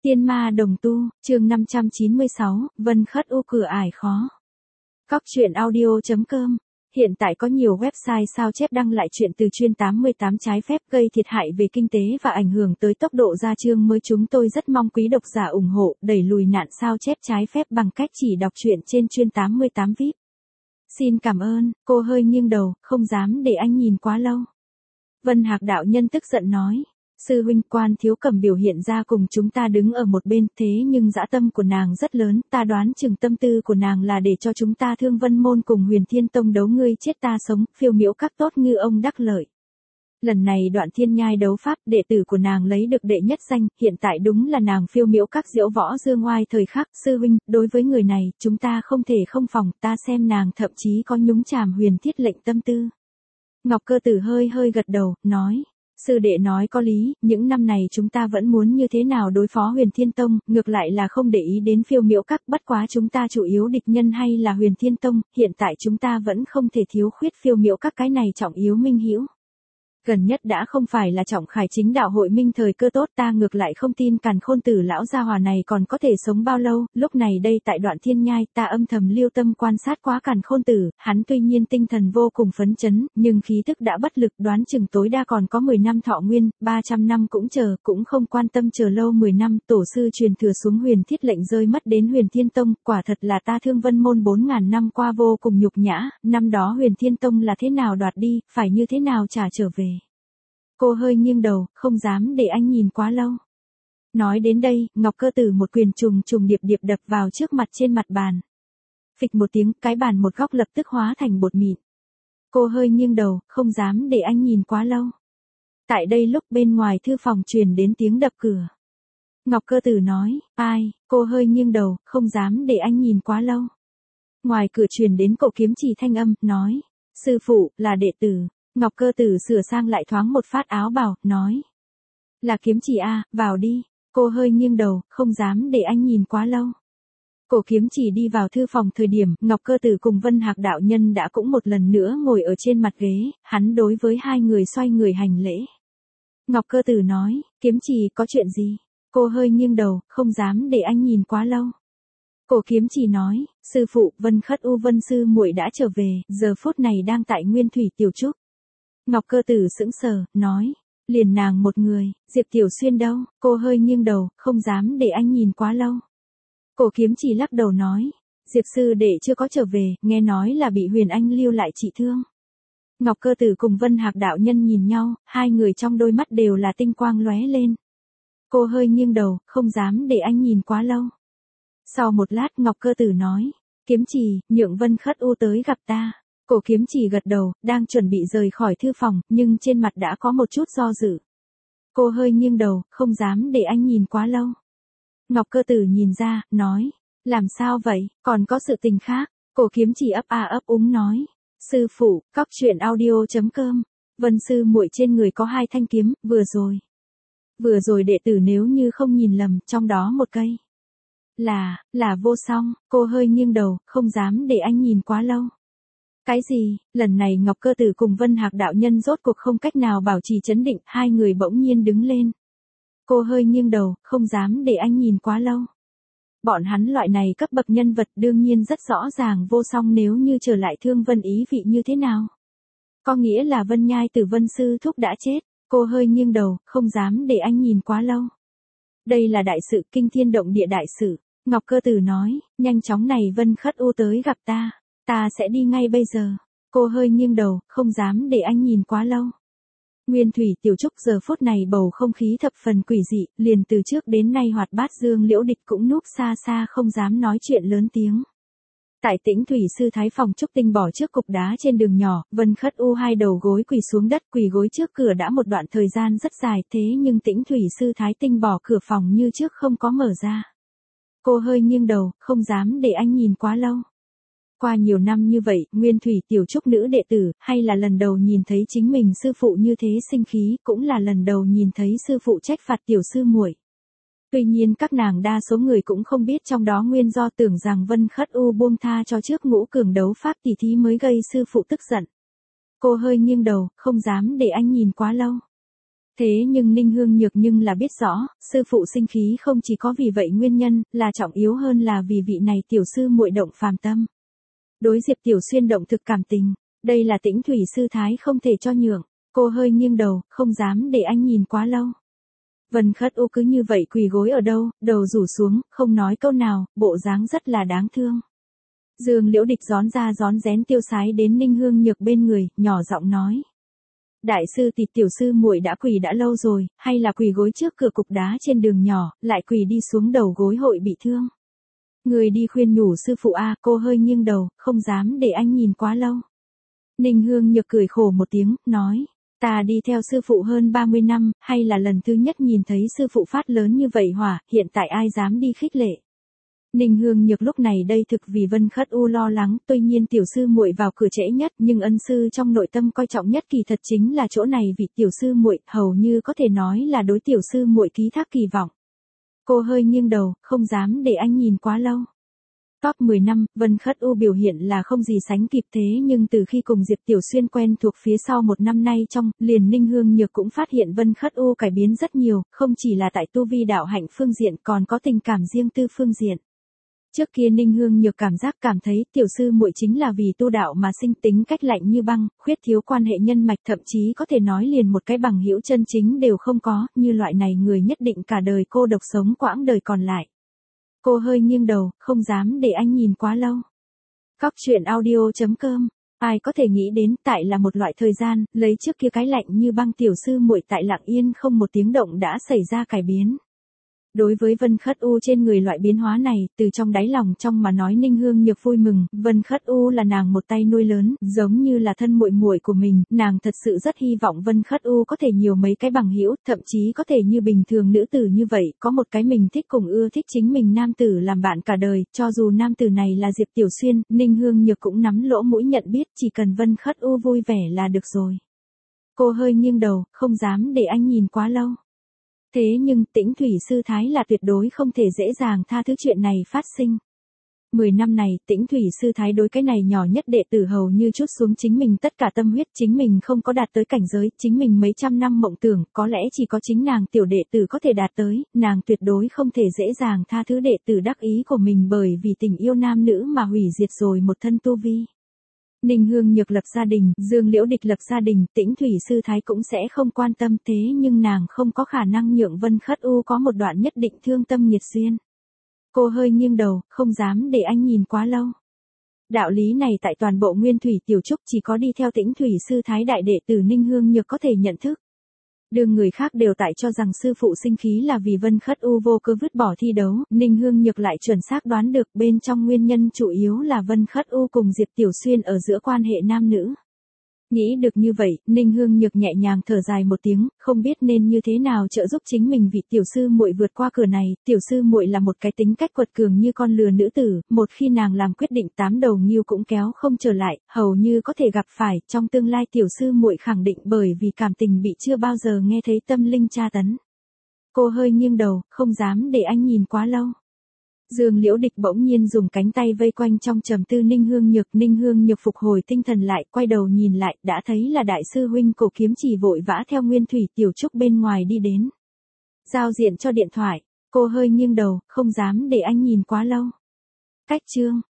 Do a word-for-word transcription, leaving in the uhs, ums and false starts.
Tiên ma đồng tu, chương năm trăm chín mươi sáu, Vân Khất U cửa ải khó. Cóc truyện audio chấm com. Hiện tại có nhiều website sao chép đăng lại chuyện từ chuyên tám mươi tám trái phép gây thiệt hại về kinh tế và ảnh hưởng tới tốc độ ra chương mới. Chúng tôi rất mong quý độc giả ủng hộ, đẩy lùi nạn sao chép trái phép bằng cách chỉ đọc truyện trên chuyên tám mươi tám vi ai pi. Xin cảm ơn. Cô hơi nghiêng đầu, không dám để anh nhìn quá lâu. Vân Hạc đạo nhân tức giận nói. Sư huynh, Quan Thiếu Cẩm biểu hiện ra cùng chúng ta đứng ở một bên, thế nhưng dã tâm của nàng rất lớn, ta đoán chừng tâm tư của nàng là để cho chúng ta Thương Vân môn cùng Huyền Thiên tông đấu ngươi chết ta sống, Phiêu Miễu các tốt ngư ông đắc lợi. Lần này Đoạn Thiên Nhai đấu pháp, đệ tử của nàng lấy được đệ nhất danh, hiện tại đúng là nàng Phiêu Miễu các diễu võ dương oai thời khắc. Sư huynh, đối với người này, chúng ta không thể không phòng, ta xem nàng thậm chí có nhúng chàm Huyền Thiết lệnh tâm tư. Ngọc Cơ Tử hơi hơi gật đầu, nói. Sư đệ nói có lý, những năm này chúng ta vẫn muốn như thế nào đối phó Huyền Thiên tông, ngược lại là không để ý đến Phiêu Miễu các, bất quá chúng ta chủ yếu địch nhân hay là Huyền Thiên tông, hiện tại chúng ta vẫn không thể thiếu khuyết Phiêu Miễu các, cái này trọng yếu minh hữu. Gần nhất đã không phải là trọng khải chính đạo hội minh thời cơ tốt, ta ngược lại không tin Càn Khôn Tử lão gia hỏa này còn có thể sống bao lâu. Lúc này đây tại Đoạn Thiên Nhai, ta âm thầm lưu tâm quan sát quá Càn Khôn Tử, hắn tuy nhiên tinh thần vô cùng phấn chấn, nhưng khí tức đã bất lực, đoán chừng tối đa còn có mười năm thọ nguyên, ba trăm năm cũng chờ, cũng không quan tâm chờ lâu mười năm. Tổ sư truyền thừa xuống Huyền Thiết lệnh rơi mất đến Huyền Thiên tông, quả thật là ta Thương Vân môn bốn ngàn năm qua vô cùng nhục nhã, năm đó Huyền Thiên tông là thế nào đoạt đi, phải như thế nào trả trở về. Cô hơi nghiêng đầu, không dám để anh nhìn quá lâu. Nói đến đây, Ngọc Cơ Tử một quyền trùng trùng điệp điệp đập vào trước mặt trên mặt bàn. Phịch một tiếng, cái bàn một góc lập tức hóa thành bột mịn. Cô hơi nghiêng đầu, không dám để anh nhìn quá lâu. Tại đây lúc bên ngoài thư phòng truyền đến tiếng đập cửa. Ngọc Cơ Tử nói, ai? Cô hơi nghiêng đầu, không dám để anh nhìn quá lâu. Ngoài cửa truyền đến Cổ Kiếm Chỉ thanh âm, nói, sư phụ, là đệ tử. Ngọc Cơ Tử sửa sang lại thoáng một phát áo bào, nói. Là Kiếm Chỉ a, vào đi. Cô hơi nghiêng đầu, không dám để anh nhìn quá lâu. Cổ Kiếm Chỉ đi vào thư phòng thời điểm, Ngọc Cơ Tử cùng Vân Hạc đạo nhân đã cũng một lần nữa ngồi ở trên mặt ghế, hắn đối với hai người xoay người hành lễ. Ngọc Cơ Tử nói, Kiếm Chỉ có chuyện gì? Cô hơi nghiêng đầu, không dám để anh nhìn quá lâu. Cổ Kiếm Chỉ nói, sư phụ, Vân Khất U Vân sư muội đã trở về, giờ phút này đang tại Nguyên Thủy Tiểu Trúc. Ngọc Cơ Tử sững sờ, nói, liền nàng một người, Diệp Tiểu Xuyên đâu? Cô hơi nghiêng đầu, không dám để anh nhìn quá lâu. Cổ Kiếm Chỉ lắc đầu nói, Diệp sư đệ chưa có trở về, nghe nói là bị Huyền Anh lưu lại trị thương. Ngọc Cơ Tử cùng Vân Hạc đạo nhân nhìn nhau, hai người trong đôi mắt đều là tinh quang lóe lên. Cô hơi nghiêng đầu, không dám để anh nhìn quá lâu. Sau một lát Ngọc Cơ Tử nói, Kiếm Chỉ, nhượng Vân Khất U tới gặp ta. Cổ Kiếm Chỉ gật đầu, đang chuẩn bị rời khỏi thư phòng, nhưng trên mặt đã có một chút do dự. Cô hơi nghiêng đầu, không dám để anh nhìn quá lâu. Ngọc Cơ Tử nhìn ra, nói, làm sao vậy, còn có sự tình khác. Cổ Kiếm Chỉ ấp a ấp úng nói, sư phụ, cóc truyện audio chấm com, Vân sư muội trên người có hai thanh kiếm, vừa rồi. Vừa rồi đệ tử nếu như không nhìn lầm, trong đó một cây. Là, là vô song. Cô hơi nghiêng đầu, không dám để anh nhìn quá lâu. Cái gì? Lần này Ngọc Cơ Tử cùng Vân Hạc đạo nhân rốt cuộc không cách nào bảo trì trấn định, hai người bỗng nhiên đứng lên. Cô hơi nghiêng đầu, không dám để anh nhìn quá lâu. Bọn hắn loại này cấp bậc nhân vật đương nhiên rất rõ ràng vô song nếu như trở lại Thương Vân ý vị như thế nào. Có nghĩa là Vân Nhai Tử Vân sư thúc đã chết. Cô hơi nghiêng đầu, không dám để anh nhìn quá lâu. Đây là đại sự, kinh thiên động địa đại sự. Ngọc Cơ Tử nói, nhanh chóng này Vân Khất U tới gặp ta. Ta sẽ đi ngay bây giờ. Cô hơi nghiêng đầu, không dám để anh nhìn quá lâu. Nguyên Thủy Tiểu Trúc giờ phút này bầu không khí thập phần quỷ dị, liền từ trước đến nay hoạt bát Dương Liễu Địch cũng núp xa xa không dám nói chuyện lớn tiếng. Tại Tĩnh Thủy sư thái phòng Trúc Tinh bỏ trước cục đá trên đường nhỏ, Vân Khất U hai đầu gối quỳ xuống đất, quỳ gối trước cửa đã một đoạn thời gian rất dài, thế nhưng Tĩnh Thủy sư thái tinh bỏ cửa phòng như trước không có mở ra. Cô hơi nghiêng đầu, không dám để anh nhìn quá lâu. Qua nhiều năm như vậy, Nguyên Thủy Tiểu Trúc nữ đệ tử, hay là lần đầu nhìn thấy chính mình sư phụ như thế sinh khí, cũng là lần đầu nhìn thấy sư phụ trách phạt tiểu sư muội. Tuy nhiên các nàng đa số người cũng không biết trong đó nguyên do, tưởng rằng Vân Khất U buông tha cho trước ngũ cường đấu pháp tỷ thí mới gây sư phụ tức giận. Cô hơi nghiêng đầu, không dám để anh nhìn quá lâu. Thế nhưng Ninh Hương Nhược nhưng là biết rõ, sư phụ sinh khí không chỉ có vì vậy nguyên nhân, là trọng yếu hơn là vì vị này tiểu sư muội động phàm tâm. Đối Diệp Tiểu Xuyên động thực cảm tình, đây là Tĩnh Thủy sư thái không thể cho nhượng. Cô hơi nghiêng đầu, không dám để anh nhìn quá lâu. Vân Khất U cứ như vậy quỳ gối ở đâu, đầu rủ xuống, không nói câu nào, bộ dáng rất là đáng thương. Dương Liễu Địch gión ra gión rén tiêu sái đến Ninh Hương Nhược bên người, nhỏ giọng nói. Đại sư tỷ tiểu sư muội đã quỳ đã lâu rồi, hay là quỳ gối trước cửa cục đá trên đường nhỏ, lại quỳ đi xuống đầu gối hội bị thương. Người đi khuyên nhủ sư phụ a, cô hơi nghiêng đầu, không dám để anh nhìn quá lâu. Ninh Hương Nhược cười khổ một tiếng, nói. Ta đi theo sư phụ hơn ba mươi năm, hay là lần thứ nhất nhìn thấy sư phụ phát lớn như vậy hỏa, hiện tại ai dám đi khích lệ. Ninh Hương Nhược lúc này đây thực vì Vân Khất U lo lắng, tuy nhiên tiểu sư muội vào cửa trễ nhất, nhưng ân sư trong nội tâm coi trọng nhất kỳ thật chính là chỗ này vì tiểu sư muội, hầu như có thể nói là đối tiểu sư muội ký thác kỳ vọng. Cô hơi nghiêng đầu, không dám để anh nhìn quá lâu. Top mười năm, Vân Khất U biểu hiện là không gì sánh kịp thế nhưng từ khi cùng Diệp Tiểu Xuyên quen thuộc phía sau một năm nay trong, liền Ninh Hương Nhược cũng phát hiện Vân Khất U cải biến rất nhiều, không chỉ là tại tu vi đạo hạnh phương diện còn có tình cảm riêng tư phương diện. Trước kia Ninh Hương Nhược cảm giác cảm thấy tiểu sư muội chính là vì tu đạo mà sinh tính cách lạnh như băng, khuyết thiếu quan hệ nhân mạch thậm chí có thể nói liền một cái bằng hữu chân chính đều không có, như loại này người nhất định cả đời cô độc sống quãng đời còn lại. Cô hơi nghiêng đầu, không dám để anh nhìn quá lâu. Cóc truyện audio chấm com, ai có thể nghĩ đến tại là một loại thời gian, lấy trước kia cái lạnh như băng tiểu sư muội tại lặng yên không một tiếng động đã xảy ra cải biến. Đối với Vân Khất U trên người loại biến hóa này, từ trong đáy lòng trong mà nói Ninh Hương Nhược vui mừng, Vân Khất U là nàng một tay nuôi lớn, giống như là thân muội muội của mình, nàng thật sự rất hy vọng Vân Khất U có thể nhiều mấy cái bằng hữu, thậm chí có thể như bình thường nữ tử như vậy, có một cái mình thích cùng ưa thích chính mình nam tử làm bạn cả đời, cho dù nam tử này là Diệp Tiểu Xuyên, Ninh Hương Nhược cũng nắm lỗ mũi nhận biết, chỉ cần Vân Khất U vui vẻ là được rồi. Cô hơi nghiêng đầu, không dám để anh nhìn quá lâu. Thế nhưng Tĩnh Thủy sư thái là tuyệt đối không thể dễ dàng tha thứ chuyện này phát sinh. Mười năm này, Tĩnh Thủy sư thái đối cái này nhỏ nhất đệ tử hầu như trút xuống chính mình tất cả tâm huyết, chính mình không có đạt tới cảnh giới, chính mình mấy trăm năm mộng tưởng, có lẽ chỉ có chính nàng tiểu đệ tử có thể đạt tới, nàng tuyệt đối không thể dễ dàng tha thứ đệ tử đắc ý của mình bởi vì tình yêu nam nữ mà hủy diệt rồi một thân tu vi. Ninh Hương Nhược lập gia đình, Dương Liễu Địch lập gia đình, Tĩnh Thủy sư thái cũng sẽ không quan tâm thế nhưng nàng không có khả năng nhượng Vân Khất U có một đoạn nhất định thương tâm nhiệt duyên. Cô hơi nghiêng đầu, không dám để anh nhìn quá lâu. Đạo lý này tại toàn bộ Nguyên Thủy Tiểu Trúc chỉ có đi theo Tĩnh Thủy sư thái đại đệ tử Ninh Hương Nhược có thể nhận thức. Đường người khác đều tại cho rằng sư phụ sinh khí là vì Vân Khất U vô cớ vứt bỏ thi đấu, Ninh Hương Nhược lại chuẩn xác đoán được bên trong nguyên nhân chủ yếu là Vân Khất U cùng Diệp Tiểu Xuyên ở giữa quan hệ nam nữ. Nghĩ được như vậy, Ninh Hương Nhược nhẹ nhàng thở dài một tiếng, không biết nên như thế nào trợ giúp chính mình vị tiểu sư muội vượt qua cửa này, tiểu sư muội là một cái tính cách quật cường như con lừa nữ tử, một khi nàng làm quyết định tám đầu nghiêu cũng kéo không trở lại, hầu như có thể gặp phải, trong tương lai tiểu sư muội khẳng định bởi vì cảm tình bị chưa bao giờ nghe thấy tâm linh tra tấn. Cô hơi nghiêng đầu, không dám để anh nhìn quá lâu. Dương Liễu Địch bỗng nhiên dùng cánh tay vây quanh trong trầm tư Ninh Hương Nhược, Ninh Hương Nhược phục hồi tinh thần lại, quay đầu nhìn lại, đã thấy là đại sư huynh Cổ Kiếm Chỉ vội vã theo Nguyên Thủy Tiểu Trúc bên ngoài đi đến. Giao diện cho điện thoại, cô hơi nghiêng đầu, không dám để anh nhìn quá lâu. Cách chương